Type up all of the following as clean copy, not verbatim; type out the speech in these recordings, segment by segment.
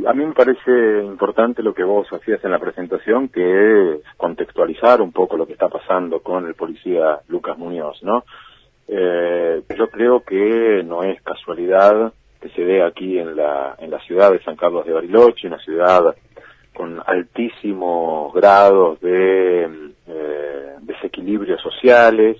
a mí me parece importante lo que vos hacías en la presentación, que es contextualizar un poco lo que está pasando con el policía Lucas Muñoz, ¿no? Yo creo que no es casualidad que se dé aquí en la ciudad de San Carlos de Bariloche, una ciudad con altísimos grados de desequilibrios sociales,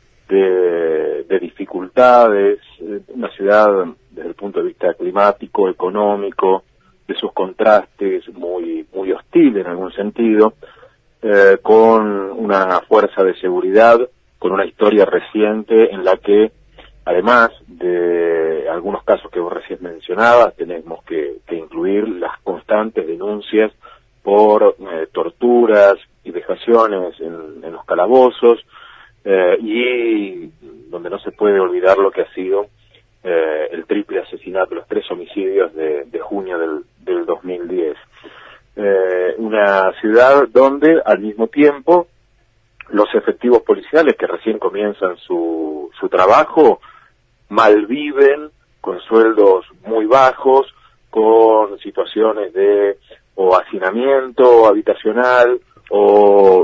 de dificultades, una ciudad desde el punto de vista climático, económico, de sus contrastes muy hostil en algún sentido, con una fuerza de seguridad, con una historia reciente en la que, además de algunos casos que vos recién mencionabas, tenemos que incluir las constantes denuncias por torturas y vejaciones en los calabozos, y donde no se puede olvidar lo que ha sido el triple asesinato, los 3 homicidios de junio del 2010. Una ciudad donde al mismo tiempo los efectivos policiales que recién comienzan su trabajo malviven con sueldos muy bajos, con situaciones de o hacinamiento habitacional o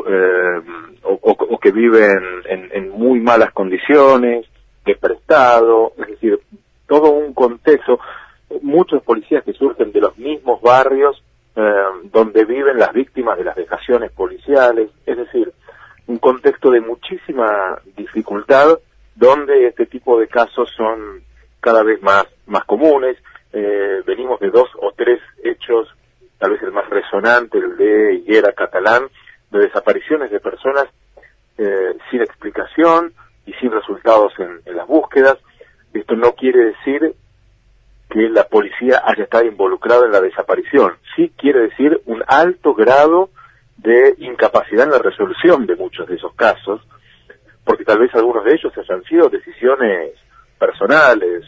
que viven en muy malas condiciones, de prestado, es decir, todo un contexto, muchos policías que surgen de los mismos barrios donde viven las víctimas de las vejaciones policiales, es decir, un contexto de muchísima dificultad donde este tipo de casos son cada vez más comunes. Venimos de 2 o 3 hechos, tal vez el más resonante, el de Higuera Catalán, de desapariciones de personas sin explicación y sin resultados en las búsquedas. Esto no quiere decir que la policía haya estado involucrada en la desaparición, sí quiere decir un alto grado de incapacidad en la resolución de muchos de esos casos, porque tal vez algunos de ellos hayan sido decisiones personales,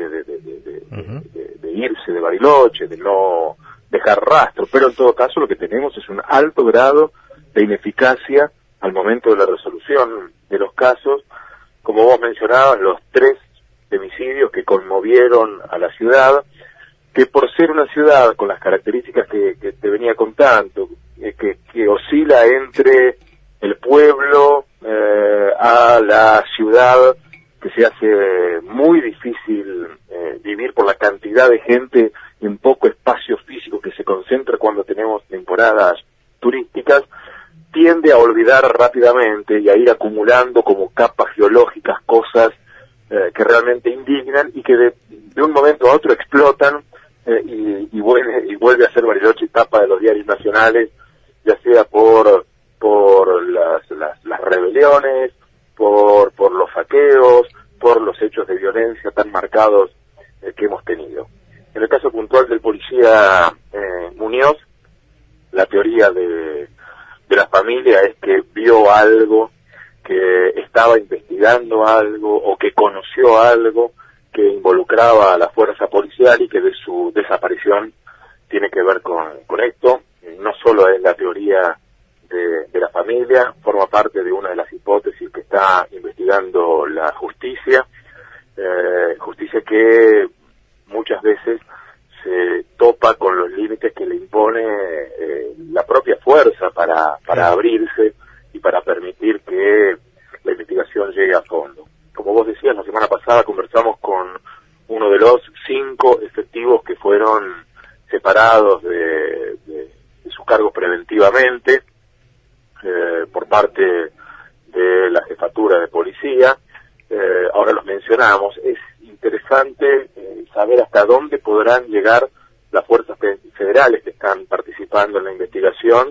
de irse de Bariloche, de no dejar rastro, pero en todo caso lo que tenemos es un alto grado de ineficacia al momento de la resolución de los casos, como vos mencionabas, los 3 homicidios que conmovieron a la ciudad, que por ser una ciudad con las características que te venía contando, que oscila entre el pueblo a la ciudad, que se hace muy difícil vivir por la cantidad de gente en poco espacio físico que se concentra cuando tenemos temporadas turísticas, tiende a olvidar rápidamente y a ir acumulando como capas geológicas cosas que realmente indignan y que de un momento a otro explotan y vuelve a ser Bariloche tapa de los diarios nacionales, ya sea por las rebeliones, por los saqueos, por los hechos de violencia tan marcados que hemos tenido. En el caso puntual del policía Muñoz, la teoría de la familia es que vio algo, que estaba investigando algo o que conoció algo que involucraba a la fuerza policial y que de su desaparición tiene que ver con esto. No solo es la teoría de la familia, forma parte de una de las hipótesis que está investigando la justicia, justicia que muchas veces se topa con los límites que le impone la propia fuerza para abrirse y para permitir que la investigación llegue a fondo. Como vos decías, la semana pasada conversamos con uno de los 5 efectivos que fueron separados de sus cargos preventivamente por parte de la jefatura de policía. Ahora los mencionamos. Es interesante saber hasta dónde podrán llegar las fuerzas federales que están participando en la investigación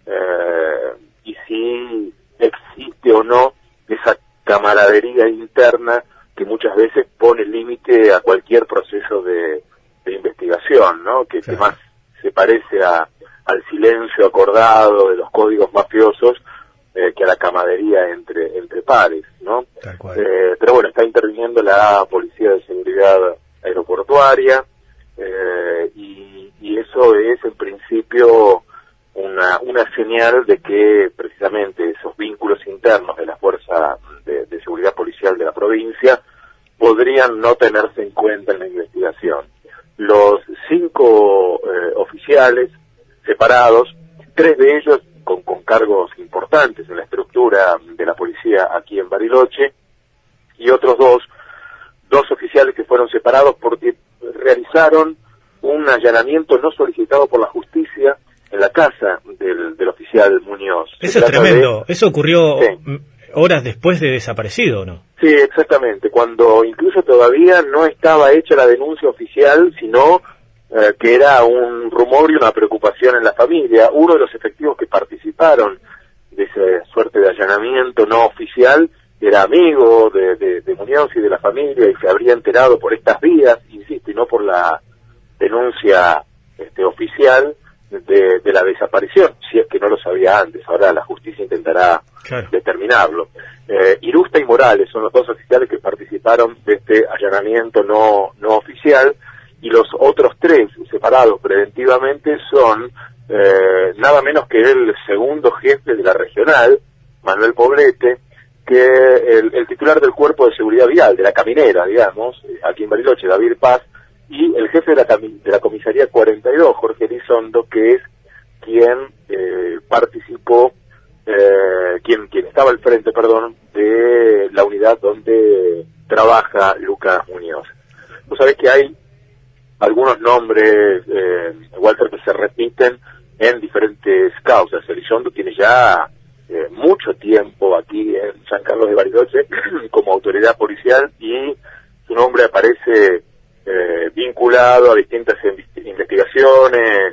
y si existe o no esa camaradería interna que muchas veces pone límite a cualquier proceso de investigación, ¿no? Que más se parece al silencio acordado de los códigos mafiosos que a la camaradería entre pares, ¿no? Pero bueno, está interviniendo la Policía de Seguridad Aeroportuaria y eso es en principio una señal de que precisamente esos vínculos internos de la Fuerza de Seguridad Policial de la provincia podrían no tenerse en cuenta en la investigación. Los 5 oficiales separados, 3 de ellos con cargos importantes en la estructura de la policía aquí en Bariloche, y otros dos oficiales que fueron separados porque realizaron un allanamiento no solicitado por la justicia en la casa del oficial Muñoz. Eso es tremendo. Eso ocurrió horas después de desaparecido, ¿no? Sí, exactamente. Cuando incluso todavía no estaba hecha la denuncia oficial, sino que era un rumor y una preocupación en la familia. Uno de los efectivos que participaron de esa suerte de allanamiento no oficial era amigo de Muñoz y de la familia, y se habría enterado por estas vías, insisto, y no por la denuncia oficial de la desaparición, si es que no lo sabía antes. Ahora la justicia intentará determinarlo. Irusta y Morales son los 2 oficiales que participaron de este allanamiento no oficial, y los otros 3 separados preventivamente son nada menos que el segundo jefe de la regional, Manuel Poblete, que el titular del Cuerpo de Seguridad Vial, de la Caminera, digamos, aquí en Bariloche, David Paz, y el jefe de la Comisaría 42, Jorge Elizondo, que es quien participó, quien estaba al frente, de la unidad donde trabaja Lucas Muñoz. Vos sabés que hay algunos nombres, Walter, que se repiten en diferentes causas. Elizondo tiene ya mucho tiempo aquí en San Carlos de Bariloche como autoridad policial, y su nombre aparece vinculado a distintas investigaciones,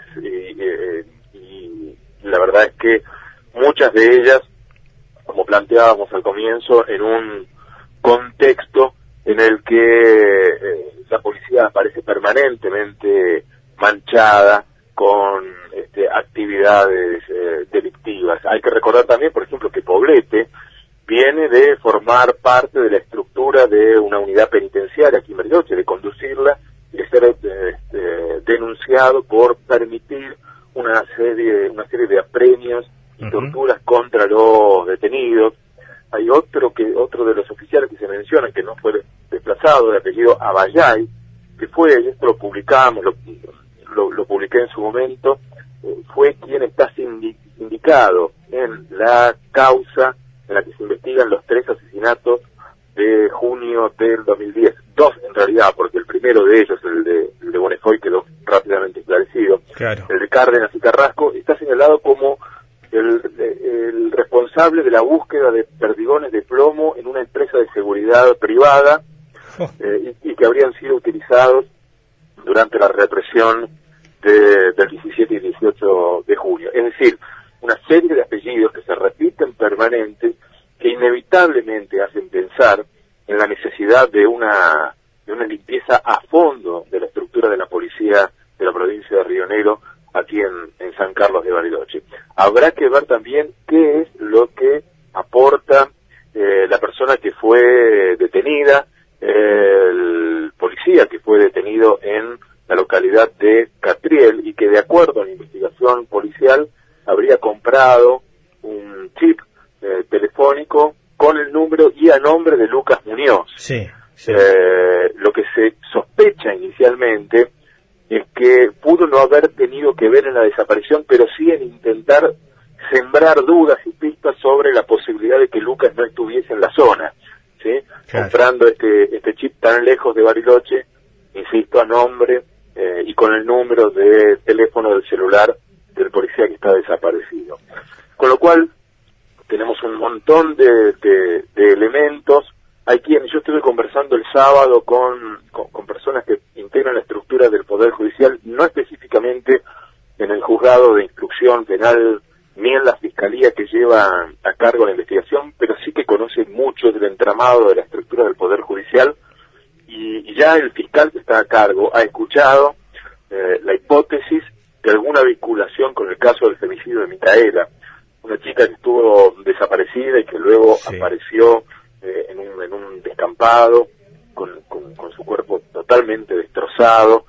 y la verdad es que muchas de ellas, como planteábamos al comienzo, en un contexto en el que la policía aparece permanentemente manchada con actividades delictivas. Hay que recordar también, por ejemplo, que Poblete viene de formar parte de la estructura de una unidad penitenciaria aquí en Bariloche, de conducirla y de ser denunciado por permitir una serie de apremios y torturas contra los detenidos. Hay otro de los oficiales que se mencionan, que no fue desplazado, de apellido Abayay, que fue, y esto lo publicamos, lo publiqué en su momento, fue quien está sindicado en la causa en la que se investigan los 3 asesinatos de junio del 2010. 2 en realidad, porque el primero de ellos, el de Bonefoy, quedó rápidamente esclarecido. Claro. El de Cárdenas y Carrasco está señalado como el responsable de la búsqueda de perdigones de plomo en una empresa de seguridad privada, y que habrían sido utilizados durante la represión del 17 y 18 de junio. Es decir, una serie de apellidos que se repiten permanentes, que inevitablemente hacen pensar en la necesidad de una limpieza a fondo de la estructura de la policía de la provincia de Río Negro, aquí en San Carlos de Bariloche. Habrá que ver también qué es lo que aporta la persona que fue detenida, el policía que fue detenido en la localidad de Catriel, y que, de acuerdo a la investigación policial, habría comprado un chip telefónico con el número y a nombre de Lucas Muñoz. Sí. Lo que se sospecha inicialmente es que pudo no haber tenido que ver en la desaparición, pero sí en intentar sembrar dudas y pistas sobre la posibilidad de que Lucas no estuviese en la zona, ¿sí? Claro. Comprando este chip tan lejos de Bariloche, insisto, a nombre y con el número de teléfono del celular del policía que está desaparecido. Con lo cual, tenemos un montón de elementos. Hay quienes, yo estuve conversando el sábado con personas que integran la estructura del Poder Judicial, no específicamente en el juzgado de instrucción penal ni en la fiscalía que lleva a cargo la investigación, pero sí que conocen mucho del entramado de la estructura del Poder Judicial, y ya el fiscal que está a cargo ha escuchado la hipótesis de alguna vinculación con el caso del femicidio de Micaela, una chica que estuvo desaparecida y que luego apareció en un descampado con su cuerpo totalmente destrozado.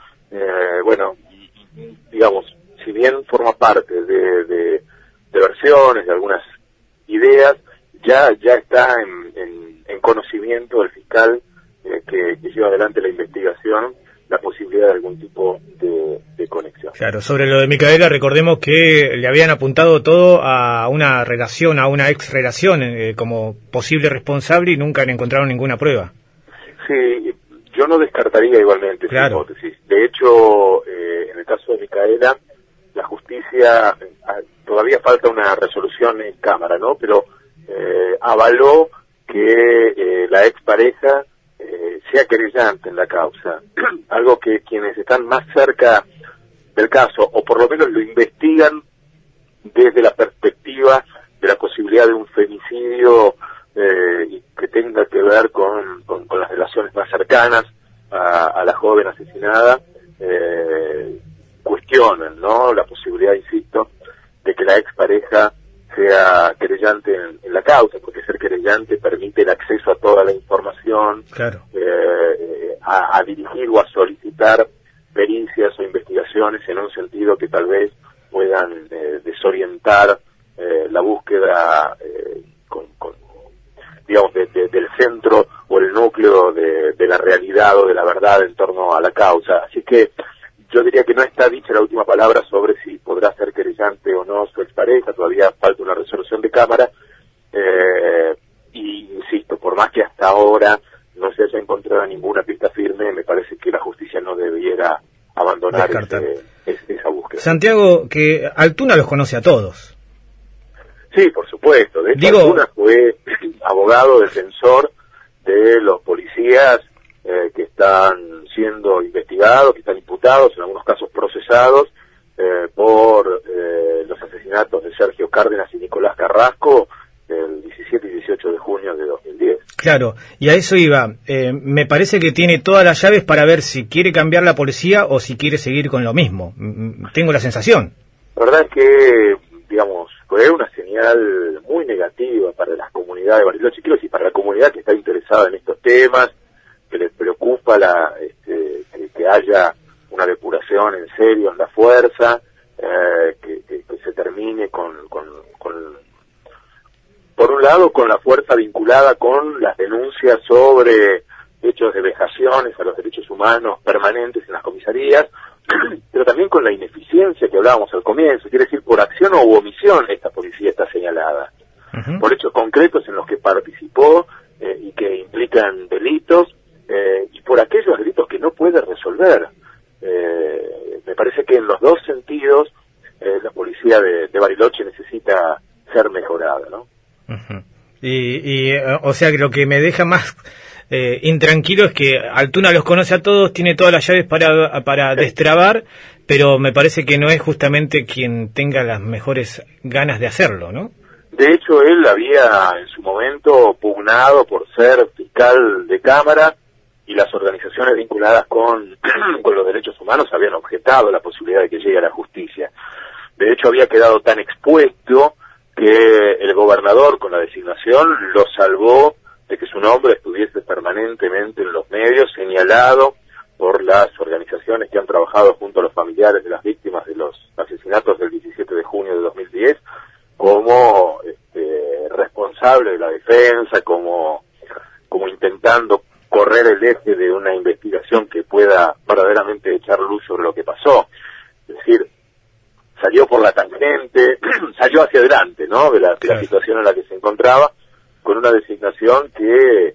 Digamos, si bien forma parte de versiones, de algunas ideas, ya está en conocimiento del fiscal que lleva adelante la investigación, la posibilidad de algún tipo de conexión. Claro, sobre lo de Micaela, recordemos que le habían apuntado todo a una relación, a una ex relación como posible responsable y nunca le encontraron ninguna prueba. Sí, yo no descartaría igualmente esa hipótesis. De hecho, en el caso de Micaela, la justicia, todavía falta una resolución en Cámara, ¿no? Pero avaló que la expareja sea querellante en la causa. Algo que quienes están más cerca del caso, o por lo menos lo investigan desde la perspectiva de la posibilidad de un femicidio y que tenga que ver con las relaciones más cercanas a la joven asesinada, cuestionan, ¿no?, la posibilidad, insisto, de que la expareja sea querellante en la causa, porque ser querellante permite el acceso a toda la información, claro, a dirigir o a solicitar pericias o investigaciones en un sentido que tal vez puedan desorientar la búsqueda digamos, del centro o el núcleo de la realidad o de la verdad en torno a la causa. Así que yo diría que no está dicha la última palabra sobre si podrá ser querellante o no su expareja, todavía falta una resolución de Cámara, y insisto, por más que hasta ahora no se haya encontrado ninguna pista firme, me parece que la justicia no debiera abandonar esa búsqueda. Santiago, que Altuna los conoce a todos. Sí, por supuesto. De hecho, Altuna fue abogado defensor de los policías que están siendo investigados, que están imputados, en algunos casos procesados, por los asesinatos de Sergio Cárdenas y Nicolás Carrasco el 17 y 18 de junio de 2010. Claro, y a eso iba. Me parece que tiene todas las llaves para ver si quiere cambiar la policía o si quiere seguir con lo mismo. Tengo la sensación. La verdad es que, digamos, fue una señal muy negativa para las comunidades de Bariloche, quiero decir, para la comunidad que está interesada en estos temas, que les preocupa que haya una depuración en serio en la fuerza, que se termine por un lado, con la fuerza vinculada con las denuncias sobre hechos de vejaciones a los derechos humanos permanentes en las comisarías, pero también con la ineficiencia que hablábamos al comienzo, quiere decir, por acción o omisión esta policía está señalada, por hechos concretos en los que participó y que implican delitos, y por aquellos delitos que no puede resolver. Me parece que en los dos sentidos la policía de Bariloche necesita ser mejorada, ¿no? O sea, que lo que me deja más intranquilo es que Altuna los conoce a todos, tiene todas las llaves para destrabar, pero me parece que no es justamente quien tenga las mejores ganas de hacerlo, ¿no? De hecho, él había en su momento pugnado por ser fiscal de Cámara, y las organizaciones vinculadas con los derechos humanos habían objetado la posibilidad de que llegue a la justicia. De hecho, había quedado tan expuesto que el gobernador, con la designación, lo salvó de que su nombre estuviese permanentemente en los medios, señalado por las organizaciones que han trabajado junto a los familiares de las víctimas de los asesinatos del 17 de junio de 2010, como responsable de la defensa, como intentando correr el eje de una investigación que pueda verdaderamente echar luz sobre lo que pasó. Es decir, salió por la tangente, salió hacia adelante, ¿no?, de la situación en la que se encontraba, con una designación que,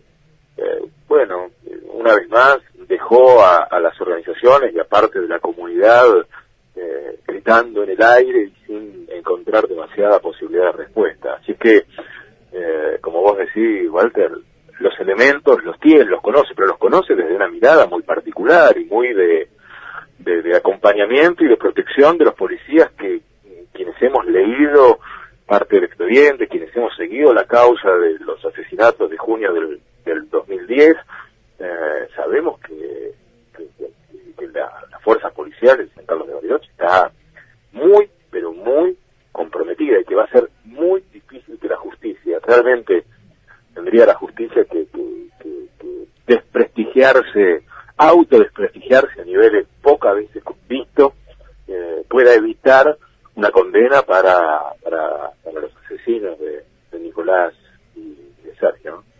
una vez más, dejó a las organizaciones y a parte de la comunidad gritando en el aire y sin encontrar demasiada posibilidad de respuesta. Así que, como vos decís, Walter, los elementos los tiene, los conoce, pero los conoce desde una mirada muy particular y muy de acompañamiento y de protección de los policías quienes hemos leído parte del expediente, quienes hemos seguido la causa de los asesinatos de junio del 2010, sabemos que las fuerzas policiales de San Carlos de Bariloche está muy, pero muy comprometida, y que va a ser muy difícil que la justicia, realmente tendría la justicia que desprestigiarse, autodesprestigiarse a niveles pocas veces visto, pueda evitar una condena para los asesinos de Nicolás y de Sergio, ¿no?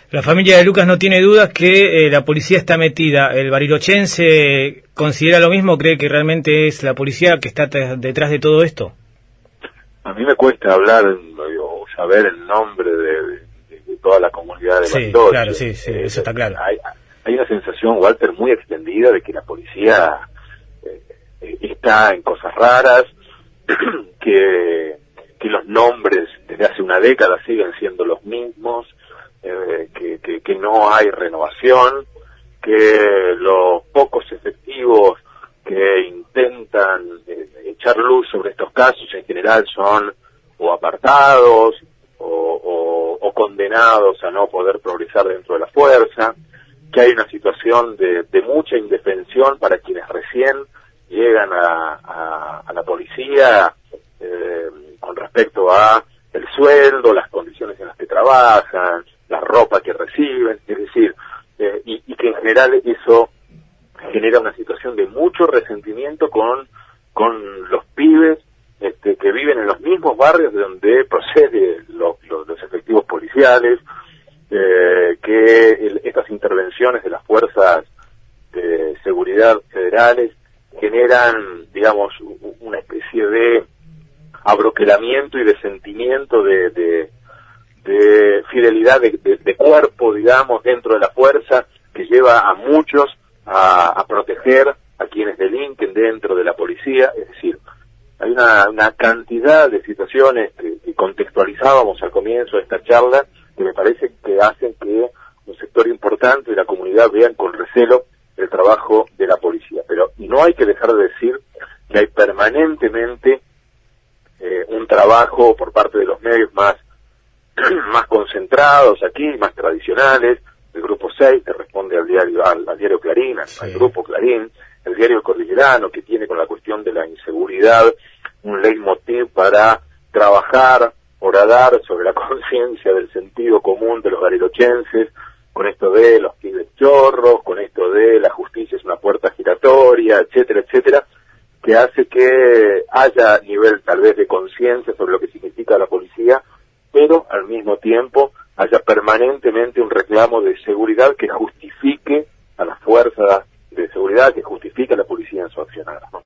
La familia de Lucas no tiene dudas que la policía está metida. ¿El barilochense considera lo mismo? ¿Cree que realmente es la policía que está detrás de todo esto? A mí me cuesta hablar o saber el nombre de toda la comunidad de Bariloche. Sí, claro, sí, eso está claro. Hay una sensación, Walter, muy extendida de que la policía está en cosas raras, que los nombres desde hace una década siguen siendo los mismos, que no hay renovación, que los pocos efectivos que intentan echar luz sobre estos casos en general son o apartados o condenados a no poder progresar dentro de la fuerza, que hay una situación de mucha indefensión para quienes recién llegan a la policía con respecto a el sueldo, las condiciones en las que trabajan, la ropa que reciben, es decir, y que en general eso genera una situación de mucho resentimiento con los pibes que viven en los mismos barrios de donde proceden los efectivos policiales, que estas intervenciones de las fuerzas de seguridad federales generan, digamos, una especie de abroquelamiento y de sentimiento de fidelidad de cuerpo, digamos, dentro de la fuerza, que lleva a muchos a proteger a quienes delinquen dentro de la policía. Es decir, hay una cantidad de situaciones que contextualizábamos al comienzo de esta charla que me parece que hacen que un sector importante de la comunidad vean con recelo el trabajo de la policía. Pero no hay que dejar de decir que hay permanentemente un trabajo por parte de los medios más concentrados aquí, más tradicionales, el Grupo 6, que responde al diario Clarín, al Grupo Clarín, el diario Cordillerano, que tiene con la cuestión de la inseguridad un leitmotiv para trabajar, horadar sobre la conciencia del sentido común de los barilochenses, con esto de los pibes chorros, con esto de la justicia es una puerta giratoria, etcétera, etcétera, que hace que haya nivel tal vez de conciencia sobre lo que significa la policía, pero al mismo tiempo haya permanentemente un reclamo de seguridad que justifique